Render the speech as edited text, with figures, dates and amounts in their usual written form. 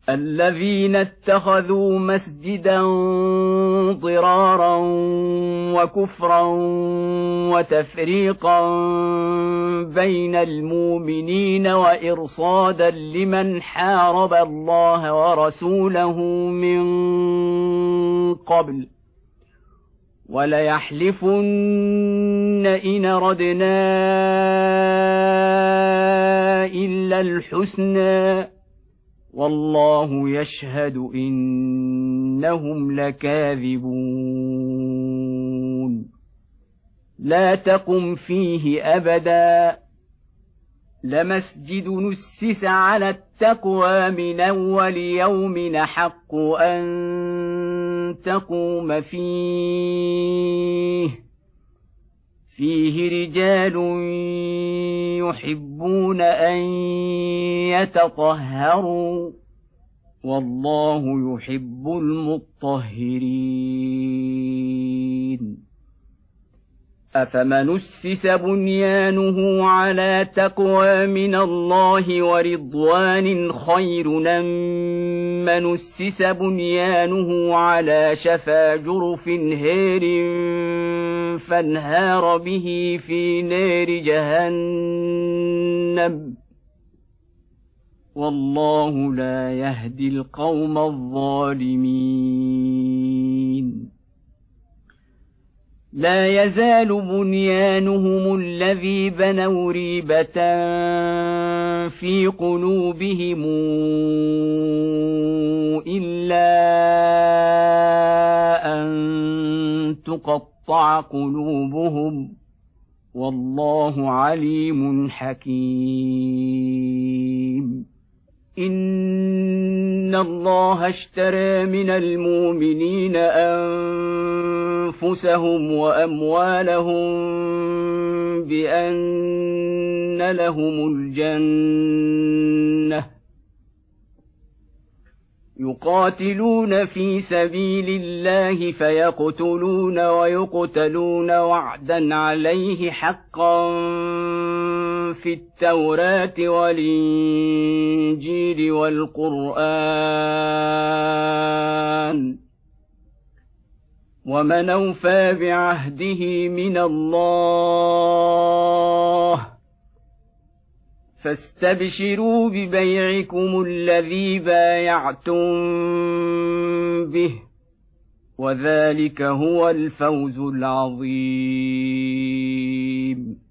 الذين اتخذوا مسجدا ضرارا وكفرا وتفريقا بين المؤمنين وإرصادا لمن حارب الله ورسوله من قبل وليحلفن إن أردنا إلا الحسنى والله يشهد إنهم لكاذبون لا تقم فيه أبدا لمسجد نسس على التقوى من أول يوم حق أن تقوم فيه رجال يحبون أن يتطهروا والله يحب المطهرين أفمن أسس بنيانه على تقوى من الله ورضوان خير أم من أسس بنيانه على شفا جرف هار فانهار به في نار جهنم والله لا يهدي القوم الظالمين لا يزال بنيانهم الذي بنوا ريبة في قلوبهم إلا أن تقطع قلوبهم والله عليم حكيم إن الله اشترى من المؤمنين أنفسهم وأموالهم بأن لهم الجنة يقاتلون في سبيل الله فيقتلون ويقتلون وعدا عليه حقا في التوراة والإنجيل والقرآن ومن أوفى بعهده من الله فاستبشروا ببيعكم الذي بايعتم به وذلك هو الفوز العظيم